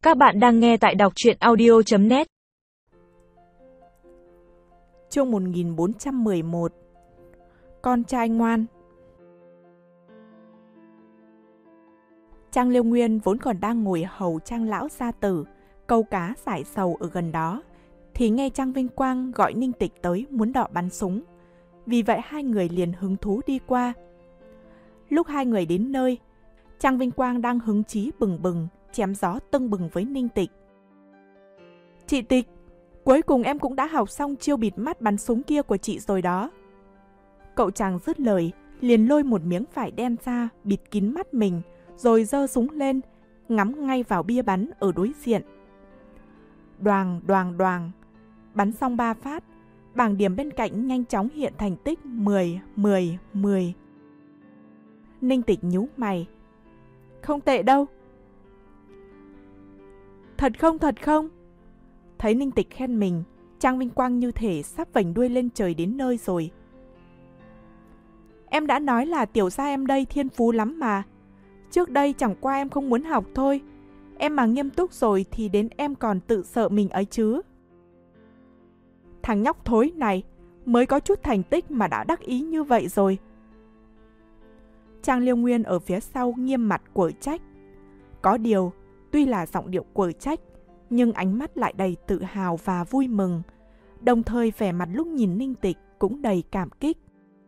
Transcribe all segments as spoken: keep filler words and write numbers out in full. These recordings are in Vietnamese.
Các bạn đang nghe tại đọc truyện audio chấm net. Chương một nghìn bốn trăm mười một. Con trai ngoan. Trang Liêu Nguyên vốn còn đang ngồi hầu Trang lão gia tử, câu cá giải sầu ở gần đó, thì nghe Trang Vinh Quang gọi Ninh Tịch tới muốn đọ bắn súng. Vì vậy hai người liền hứng thú đi qua. Lúc hai người đến nơi, Trang Vinh Quang đang hứng chí bừng bừng, chém gió tưng bừng với Ninh Tịch. Chị Tịch, cuối cùng em cũng đã học xong chiêu bịt mắt bắn súng kia của chị rồi đó. Cậu chàng dứt lời, liền lôi một miếng vải đen ra bịt kín mắt mình, rồi giơ súng lên, ngắm ngay vào bia bắn ở đối diện. Đoàng, đoàng, đoàng. Bắn xong ba phát, bảng điểm bên cạnh nhanh chóng hiện thành tích mười, mười, mười. Ninh Tịch nhíu mày. Không tệ đâu. Thật không, thật không? Thấy Ninh Tịch khen mình, Trang Vinh Quang như thể sắp vành đuôi lên trời đến nơi rồi. Em đã nói là tiểu gia em đây thiên phú lắm mà. Trước đây chẳng qua em không muốn học thôi. Em mà nghiêm túc rồi thì đến em còn tự sợ mình ấy chứ. Thằng nhóc thối này mới có chút thành tích mà đã đắc ý như vậy rồi. Trang Liêu Nguyên ở phía sau nghiêm mặt quở trách. Có điều, tuy là giọng điệu quở trách, nhưng ánh mắt lại đầy tự hào và vui mừng. Đồng thời vẻ mặt lúc nhìn Ninh Tịch cũng đầy cảm kích.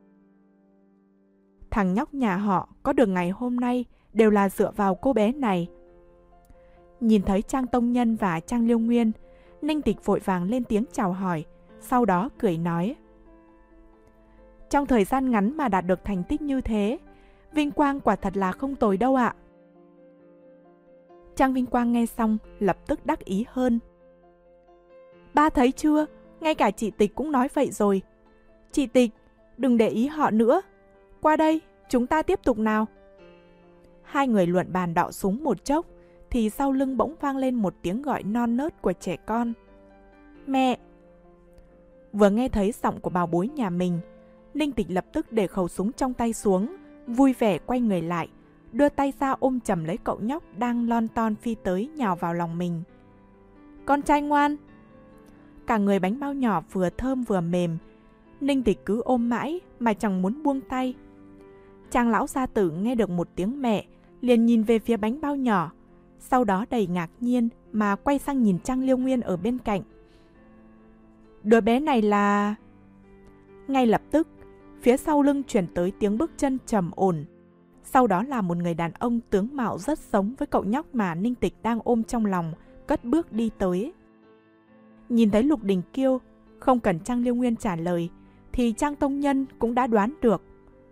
Thằng nhóc nhà họ có được ngày hôm nay đều là dựa vào cô bé này. Nhìn thấy Trang Tông Nhân và Trang Liêu Nguyên, Ninh Tịch vội vàng lên tiếng chào hỏi, sau đó cười nói. Trong thời gian ngắn mà đạt được thành tích như thế, Vinh Quang quả thật là không tồi đâu ạ. Trang Vinh Quang nghe xong lập tức đắc ý hơn. Ba thấy chưa, ngay cả chị Tịch cũng nói vậy rồi. Chị Tịch, đừng để ý họ nữa. Qua đây, chúng ta tiếp tục nào. Hai người luận bàn đọ súng một chốc, thì sau lưng bỗng vang lên một tiếng gọi non nớt của trẻ con. Mẹ! Vừa nghe thấy giọng của bảo bối nhà mình, Ninh Tịch lập tức để khẩu súng trong tay xuống, vui vẻ quay người lại, đưa tay ra ôm chầm lấy cậu nhóc đang lon ton phi tới nhào vào lòng mình. Con trai ngoan! Cả người bánh bao nhỏ vừa thơm vừa mềm, Ninh Tịch cứ ôm mãi mà chẳng muốn buông tay. Trang lão gia tử nghe được một tiếng mẹ, liền nhìn về phía bánh bao nhỏ, sau đó đầy ngạc nhiên mà quay sang nhìn Trang Liêu Nguyên ở bên cạnh. Đứa bé này là... Ngay lập tức, phía sau lưng chuyển tới tiếng bước chân trầm ổn. Sau đó là một người đàn ông tướng mạo rất giống với cậu nhóc mà Ninh Tịch đang ôm trong lòng, cất bước đi tới. Nhìn thấy Lục Đình Kiêu, không cần Trang Liêu Nguyên trả lời, thì Trang Tông Nhân cũng đã đoán được.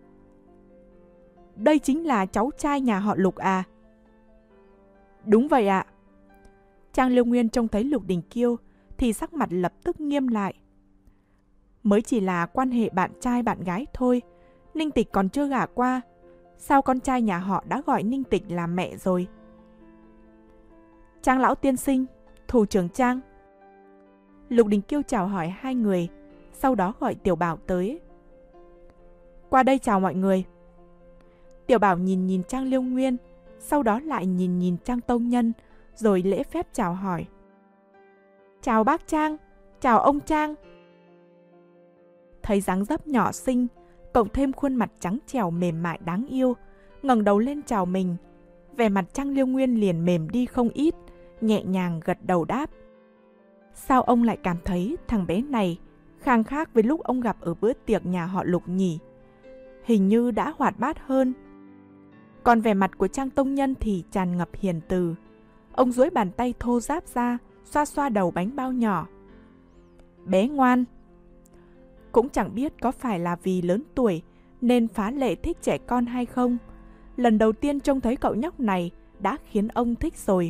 Đây chính là cháu trai nhà họ Lục à? Đúng vậy ạ. Trang Liêu Nguyên trông thấy Lục Đình Kiêu thì sắc mặt lập tức nghiêm lại. Mới chỉ là quan hệ bạn trai bạn gái thôi, Ninh Tịch còn chưa gả qua. Sao con trai nhà họ đã gọi Ninh Tịch là mẹ rồi? Trang lão tiên sinh, thủ trưởng Trang. Lục Đình Kiêu chào hỏi hai người, sau đó gọi Tiểu Bảo tới. Qua đây chào mọi người. Tiểu Bảo nhìn nhìn Trang Liêu Nguyên, sau đó lại nhìn nhìn Trang Tông Nhân, rồi lễ phép chào hỏi. Chào bác Trang, chào ông Trang. Thấy dáng dấp nhỏ xinh, cộng thêm khuôn mặt trắng trẻo mềm mại đáng yêu, ngẩng đầu lên chào mình, vẻ mặt Trang Liêu Nguyên liền mềm đi không ít, nhẹ nhàng gật đầu đáp. Sao ông lại cảm thấy thằng bé này khang khác với lúc ông gặp ở bữa tiệc nhà họ Lục nhỉ? Hình như đã hoạt bát hơn. Còn vẻ mặt của Trang Tông Nhân thì tràn ngập hiền từ. Ông duỗi bàn tay thô ráp ra, xoa xoa đầu bánh bao nhỏ. Bé ngoan. Cũng chẳng biết có phải là vì lớn tuổi nên phá lệ thích trẻ con hay không. Lần đầu tiên trông thấy cậu nhóc này đã khiến ông thích rồi.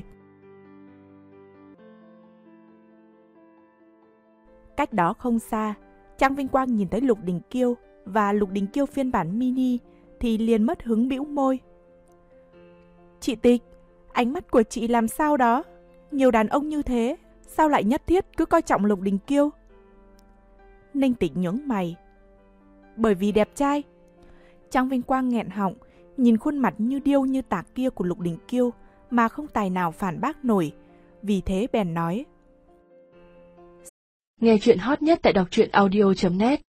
Cách đó không xa, Trang Vinh Quang nhìn thấy Lục Đình Kiêu và Lục Đình Kiêu phiên bản mini thì liền mất hứng bĩu môi. Chị Tịch, ánh mắt của chị làm sao đó? Nhiều đàn ông như thế, sao lại nhất thiết cứ coi trọng Lục Đình Kiêu? Ninh Tịch nhướng mày. Bởi vì đẹp trai. Trang Vinh Quang nghẹn họng, nhìn khuôn mặt như điêu như tạc kia của Lục Đình Kiêu mà không tài nào phản bác nổi, vì thế bèn nói. Nghe chuyện hot nhất tại đọc truyện audio chấm net